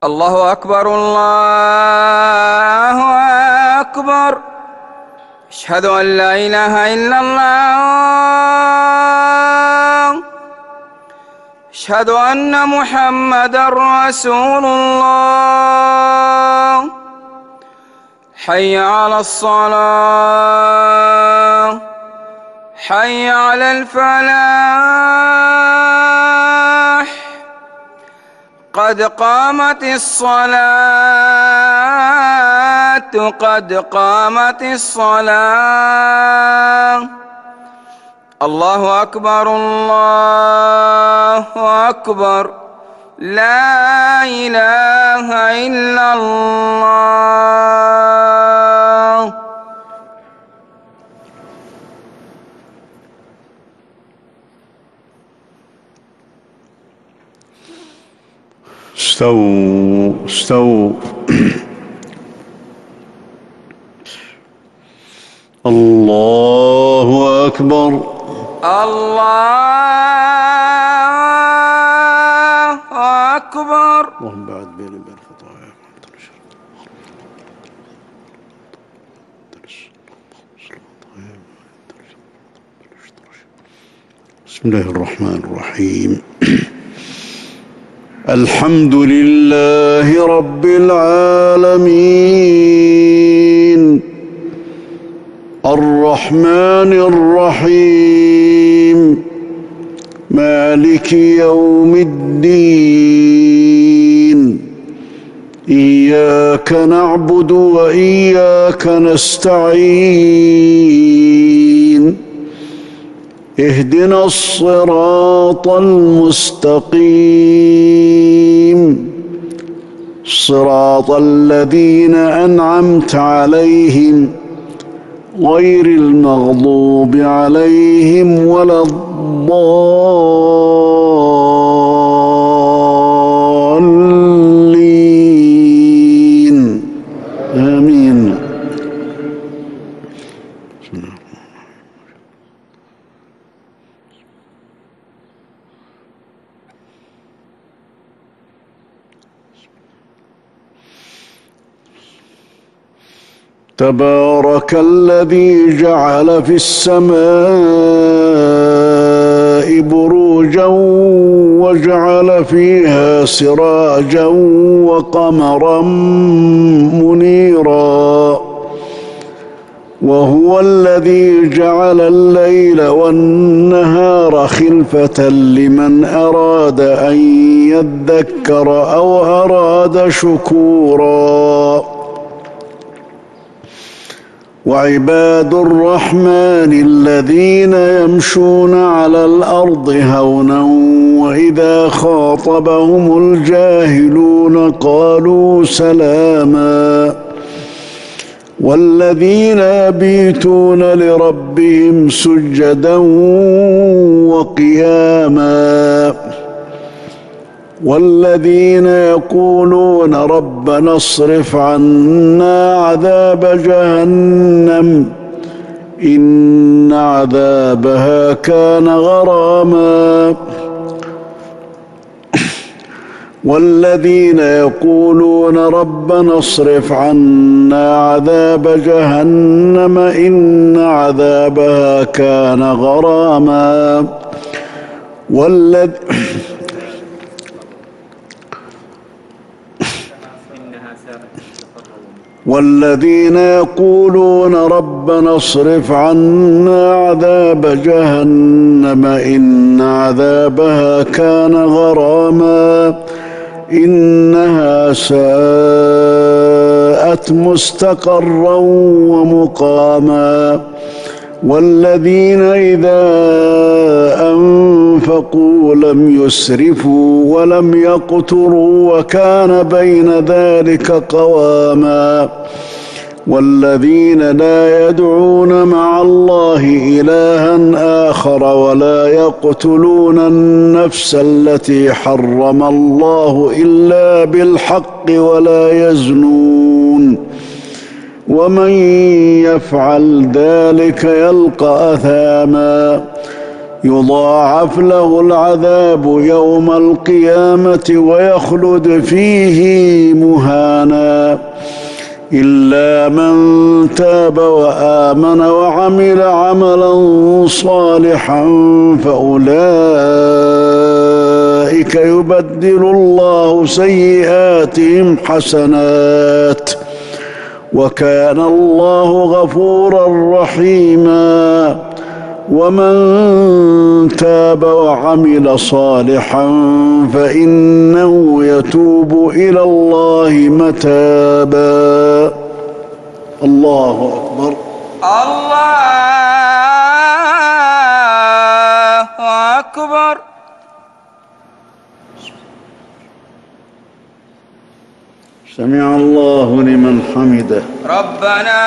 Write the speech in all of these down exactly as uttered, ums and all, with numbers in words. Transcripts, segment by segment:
الله أكبر الله أكبر. أشهد أن لا إله إلا الله. أشهد أن محمدًا رسول الله. حي على الصلاة، حي على الفلاح، قد قامت الصلاة، قد قامت الصلاة. الله أكبر الله أكبر. لا إله إلا الله. استووا استووا. الله أكبر. الله أكبر. اللهم بعد بيني وبين خطاياي. بسم الله الرحمن الرحيم. الحمد لله رب العالمين، الرحمن الرحيم، مالك يوم الدين. إياك نعبد وإياك نستعين. اهدنا الصراط المستقيم، صراط الذين أنعمت عليهم غير المغضوب عليهم ولا الضالين. آمين. تبارك الذي جعل في السماء بروجا وجعل فيها سراجا وقمرا منيرا، وهو الذي جعل الليل والنهار خلفة لمن أراد أن يذكر أو أراد شكورا. وعباد الرحمن الذين يمشون على الأرض هونا وإذا خاطبهم الجاهلون قالوا سلاما. والذين يبيتون لربهم سجدا وقياما. والذين يقولون ربنا اصرف عنا عذاب جهنم إن عذابها كان غراما. والذين يقولون ربنا اصرف عنا عذاب جهنم إن عذابها كان غراما. والذ... والذين يقولون ربنا اصرف عنا عذاب جهنم إن عذابها كان غراما إنها ساءت مستقرا ومقاما. والذين إذا أنفقوا لم يسرفوا ولم يقتروا وكان بين ذلك قواما. والذين لا يدعون مع الله إلها آخر ولا يقتلون النفس التي حرم الله إلا بالحق ولا يزنون ومن يفعل ذلك يلقى أثاما. يضاعف له العذاب يوم القيامة ويخلد فيه مهانا إلا من تاب وآمن وعمل عملا صالحا فأولئك يبدل الله سيئاتهم حسنات وكان الله غفورا رحيما ومن تاب وعمل صالحا فإنه يتوب إلى الله متابا. الله أكبر. الله أكبر. سمع الله لمن حمده. ربنا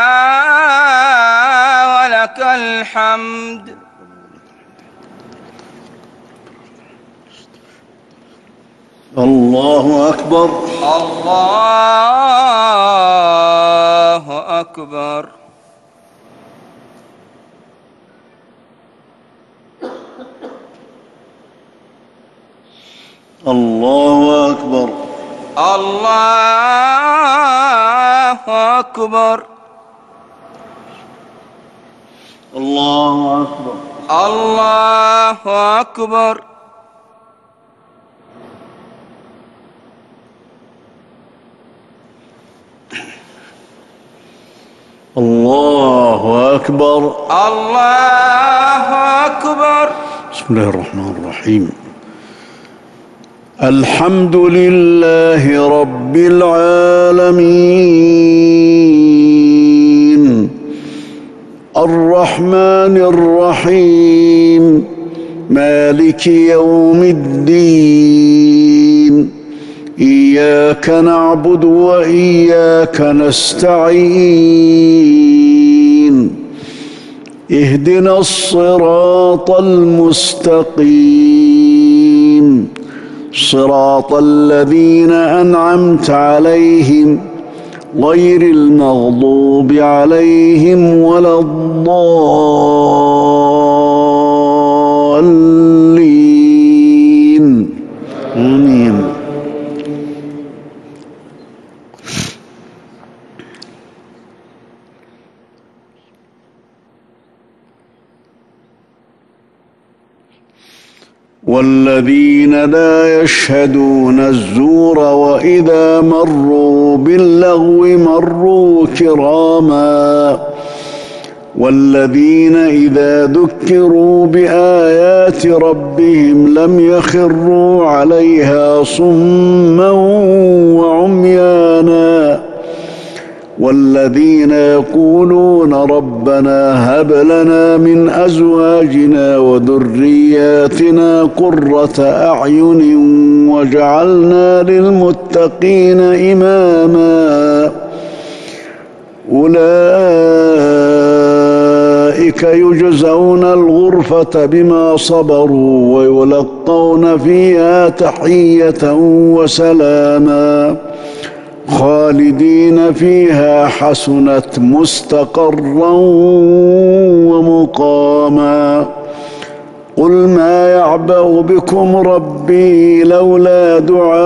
ولك الحمد. الله أكبر. الله أكبر. الله أكبر. الله أكبر. الله أكبر. الله أكبر. الله أكبر. الله أكبر. بسم الله الرحمن الرحيم. الحمد لله رب العالمين الرحمن الرحيم مالك يوم الدين إياك نعبد وإياك نستعين اهدنا الصراط المستقيم صراط الذين أنعمت عليهم غير المغضوب عليهم ولا الضالين آمين. والذين لا يشهدون الزور وإذا مروا باللغو مروا كراما والذين إذا ذكروا بآيات ربهم لم يخروا عليها صما وعميانا والذين يقولون ربنا هب لنا من أزواجنا وذرياتنا قرة أعين واجعلنا للمتقين إماما أولئك يجزون الغرفة بما صبروا ويلقون فيها تحية وسلاما خالدين فيها حسنت مستقرا ومقاما قل ما يعبأ بكم ربي لولا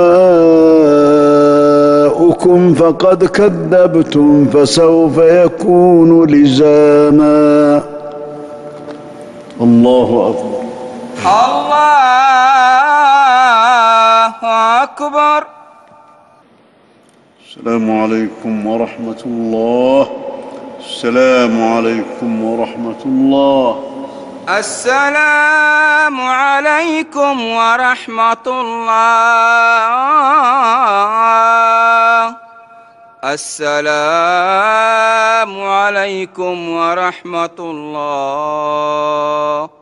دعاؤكم فقد كذبتم فسوف يكون لزاما. الله أكبر. الله أكبر. السلام عليكم ورحمة الله. السلام عليكم ورحمة الله. السلام عليكم ورحمة الله. السلام عليكم ورحمة الله.